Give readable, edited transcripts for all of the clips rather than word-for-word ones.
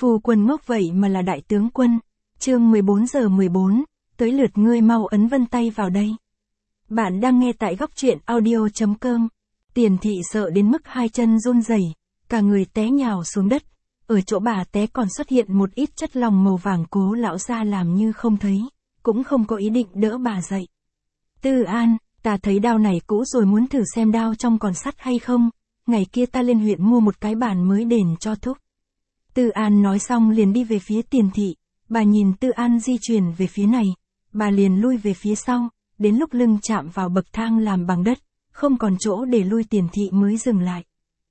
Phu quân ngốc vậy mà là đại tướng quân. Chương 14:14, tới lượt ngươi, mau ấn vân tay vào đây. Bạn đang nghe tại góc truyện audio.com. Tiền thị sợ đến mức hai chân run rẩy, cả người té nhào xuống đất. Ở chỗ bà té còn xuất hiện một ít chất lỏng màu vàng. Cố lão gia làm như không thấy, cũng không có ý định đỡ bà dậy. Tư An, ta thấy đao này cũ rồi, muốn thử xem đao trong còn sắt hay không. Ngày kia ta lên huyện mua một cái bàn mới đền cho thúc. Tư An nói xong liền đi về phía Tiền thị. Bà nhìn Tư An di chuyển về phía này, bà liền lui về phía sau, đến lúc lưng chạm vào bậc thang làm bằng đất, không còn chỗ để lui, Tiền thị mới dừng lại.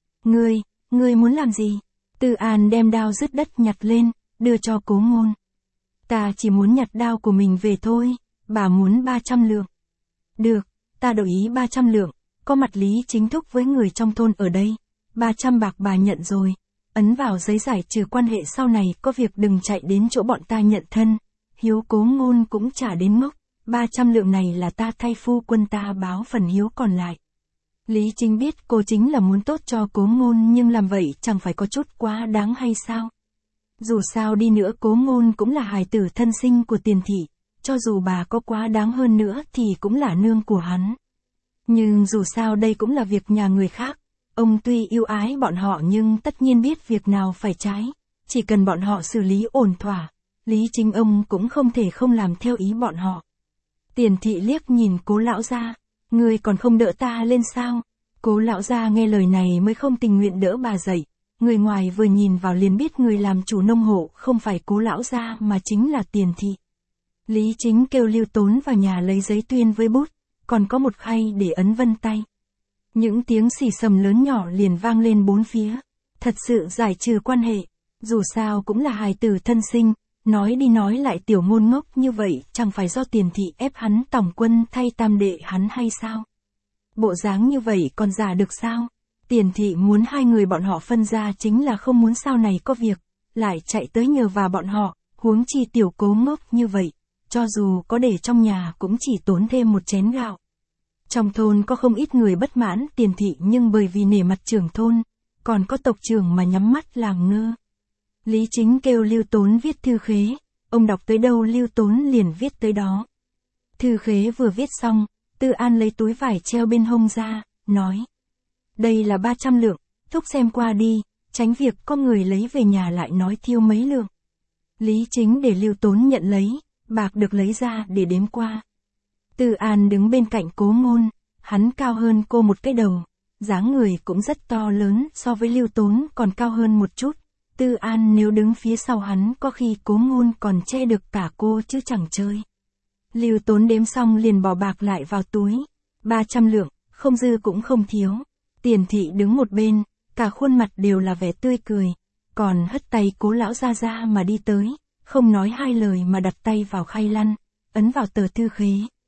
Ngươi muốn làm gì? Tư An đem đao dứt đất nhặt lên, đưa cho Cố Ngôn. Ta chỉ muốn nhặt đao của mình về thôi. Bà muốn 300 lượng. Được, ta đồng ý 300 lượng, có mặt Lý Chính Thúc với người trong thôn ở đây. 300 bạc bà nhận rồi. Ấn vào giấy giải trừ quan hệ, sau này có việc đừng chạy đến chỗ bọn ta nhận thân. Hiếu Cố Ngôn cũng trả đến ngốc. 300 lượng này là ta thay phu quân ta báo phần hiếu còn lại. Lý Chính biết cô chính là muốn tốt cho Cố Ngôn, nhưng làm vậy chẳng phải có chút quá đáng hay sao? Dù sao đi nữa Cố Ngôn cũng là hài tử thân sinh của Tiền thị, cho dù bà có quá đáng hơn nữa thì cũng là nương của hắn. Nhưng dù sao đây cũng là việc nhà người khác, ông tuy yêu ái bọn họ nhưng tất nhiên biết việc nào phải trái, chỉ cần bọn họ xử lý ổn thỏa, Lý Chính ông cũng không thể không làm theo ý bọn họ. Tiền thị liếc nhìn Cố lão gia, ngươi còn không đỡ ta lên sao? Cố lão gia nghe lời này mới không tình nguyện đỡ bà dậy. Người ngoài vừa nhìn vào liền biết người làm chủ nông hộ không phải Cố lão gia mà chính là Tiền thị. Lý Chính kêu Lưu Tốn vào nhà lấy giấy tuyên với bút, còn có một khay để ấn vân tay. Những tiếng xì xầm lớn nhỏ liền vang lên bốn phía. Thật sự giải trừ quan hệ, dù sao cũng là hài tử thân sinh, nói đi nói lại Tiểu Ngôn ngốc như vậy chẳng phải do Tiền thị ép hắn tòng quân thay tam đệ hắn hay sao? Bộ dáng như vậy còn giả được sao? Tiền thị muốn hai người bọn họ phân ra chính là không muốn sau này có việc, lại chạy tới nhờ vào bọn họ, huống chi Tiểu Cố ngốc như vậy, cho dù có để trong nhà cũng chỉ tốn thêm một chén gạo. Trong thôn có không ít người bất mãn Tiền thị, nhưng bởi vì nể mặt trưởng thôn, còn có tộc trưởng mà nhắm mắt làm ngơ. Lý Chính kêu Lưu Tốn viết thư khế, ông đọc tới đâu Lưu Tốn liền viết tới đó. Thư khế vừa viết xong, Tư An lấy túi vải treo bên hông ra, nói. Đây là 300 lượng, thúc xem qua đi, tránh việc có người lấy về nhà lại nói thiêu mấy lượng. Lý Chính để Lưu Tốn nhận lấy, bạc được lấy ra để đếm qua. Tư An đứng bên cạnh Cố Ngôn, hắn cao hơn cô một cái đầu, dáng người cũng rất to lớn, so với Lưu Tốn còn cao hơn một chút. Tư An nếu đứng phía sau hắn có khi Cố Ngôn còn che được cả cô chứ chẳng chơi. Lưu Tốn đếm xong liền bỏ bạc lại vào túi. 300 lượng, không dư cũng không thiếu. Tiền thị đứng một bên, cả khuôn mặt đều là vẻ tươi cười, còn hất tay Cố lão gia ra mà đi tới, không nói hai lời mà đặt tay vào khay lăn, ấn vào tờ thư khế.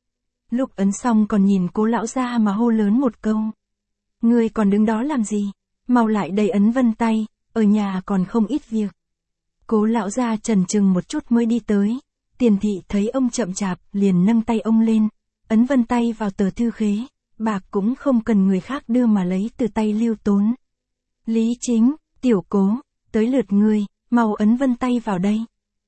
Lúc ấn xong còn nhìn Cố lão gia mà hô lớn một câu. Ngươi còn đứng đó làm gì? Mau lại đây ấn vân tay, ở nhà còn không ít việc. Cố lão gia chần chừng một chút mới đi tới. Tiền thị thấy ông chậm chạp liền nâng tay ông lên, ấn vân tay vào tờ thư khế, bạc cũng không cần người khác đưa mà lấy từ tay Lưu Tốn. Lý Chính, Tiểu Cố, tới lượt ngươi, mau ấn vân tay vào đây.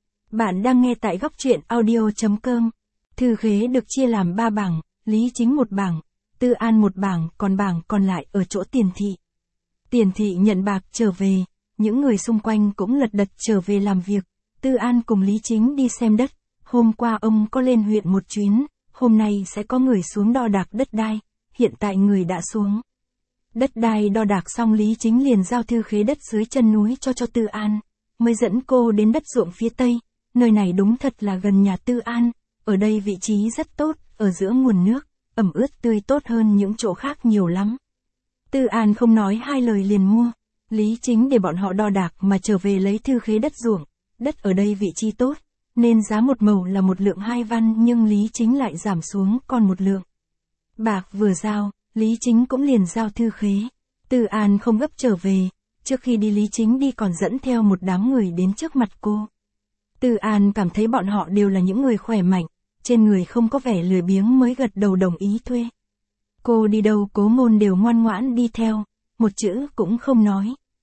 Bạn đang nghe tại góc truyện audio.com. Thư khế được chia làm 3 bảng, Lý Chính một bảng, Tư An một bảng, còn bảng còn lại ở chỗ Tiền thị. Tiền thị nhận bạc trở về, những người xung quanh cũng lật đật trở về làm việc. Tư An cùng Lý Chính đi xem đất, hôm qua ông có lên huyện một chuyến, hôm nay sẽ có người xuống đo đạc đất đai, hiện tại người đã xuống. Đất đai đo đạc xong Lý Chính liền giao thư khế đất dưới chân núi cho Tư An, mới dẫn cô đến đất ruộng phía tây, nơi này đúng thật là gần nhà Tư An, ở đây vị trí rất tốt, ở giữa nguồn nước, ẩm ướt tươi tốt hơn những chỗ khác nhiều lắm. Tư An không nói hai lời liền mua, Lý Chính để bọn họ đo đạc mà trở về lấy thư khế đất ruộng. Đất ở đây vị trí tốt, nên giá một mẩu là 1 lượng 2 văn, nhưng Lý Chính lại giảm xuống còn 1 lượng. Bạc vừa giao, Lý Chính cũng liền giao thư khế. Tư An không gấp trở về, trước khi đi Lý Chính đi còn dẫn theo một đám người đến trước mặt cô. Tư An cảm thấy bọn họ đều là những người khỏe mạnh, trên người không có vẻ lười biếng mới gật đầu đồng ý thuê. Cô đi đâu Cố Ngôn đều ngoan ngoãn đi theo, một chữ cũng không nói.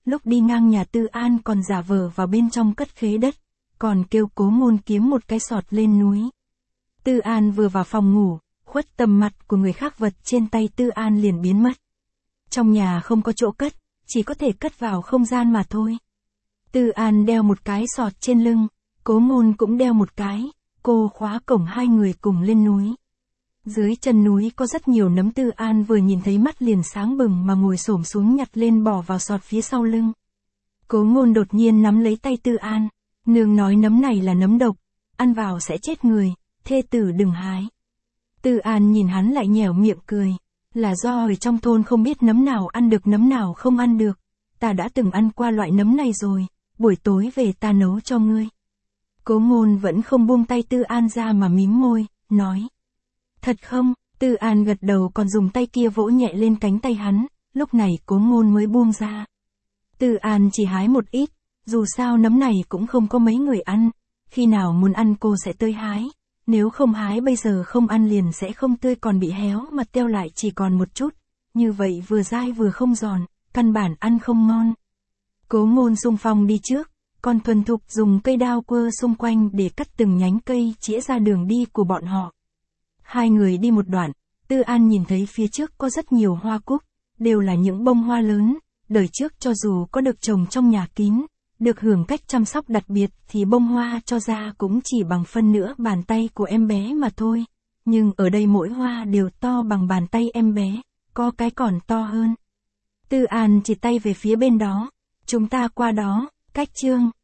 lúc đi ngang nhà Tư An còn giả vờ vào bên trong cất khế đất, còn kêu Cố Ngôn kiếm một cái sọt lên núi. Tư An vừa vào phòng ngủ, khuất tầm mặt của người khác, vật trên tay Tư An liền biến mất. Trong nhà không có chỗ cất, chỉ có thể cất vào không gian mà thôi. Tư An đeo một cái sọt trên lưng, Cố Ngôn cũng đeo một cái, cô khóa cổng, hai người cùng lên núi. Dưới chân núi có rất nhiều nấm, Tư An vừa nhìn thấy mắt liền sáng bừng mà ngồi xổm xuống nhặt lên bỏ vào sọt phía sau lưng. Cố Ngôn đột nhiên nắm lấy tay Tư An, nương nói nấm này là nấm độc, ăn vào sẽ chết người, thê tử đừng hái. Tư An nhìn hắn lại nhẻo miệng cười, là do ở trong thôn không biết nấm nào ăn được nấm nào không ăn được, ta đã từng ăn qua loại nấm này rồi, buổi tối về ta nấu cho ngươi. Cố Ngôn vẫn không buông tay Tư An ra mà mím môi, nói. Thật không? Tư An gật đầu, còn dùng tay kia vỗ nhẹ lên cánh tay hắn, lúc này Cố Ngôn mới buông ra. Tư An chỉ hái một ít, dù sao nấm này cũng không có mấy người ăn, khi nào muốn ăn cô sẽ tới hái, nếu không hái bây giờ không ăn liền sẽ không tươi, còn bị héo mà teo lại chỉ còn một chút, như vậy vừa dai vừa không giòn, căn bản ăn không ngon. Cố Ngôn xung phong đi trước, còn thuần thục dùng cây đao quơ xung quanh để cắt từng nhánh cây chĩa ra đường đi của bọn họ. Hai người đi một đoạn, Tư An nhìn thấy phía trước có rất nhiều hoa cúc, đều là những bông hoa lớn, đời trước cho dù có được trồng trong nhà kín, được hưởng cách chăm sóc đặc biệt thì bông hoa cho ra cũng chỉ bằng phân nửa bàn tay của em bé mà thôi, nhưng ở đây mỗi hoa đều to bằng bàn tay em bé, có cái còn to hơn. Tư An chỉ tay về phía bên đó, chúng ta qua đó, cách chương.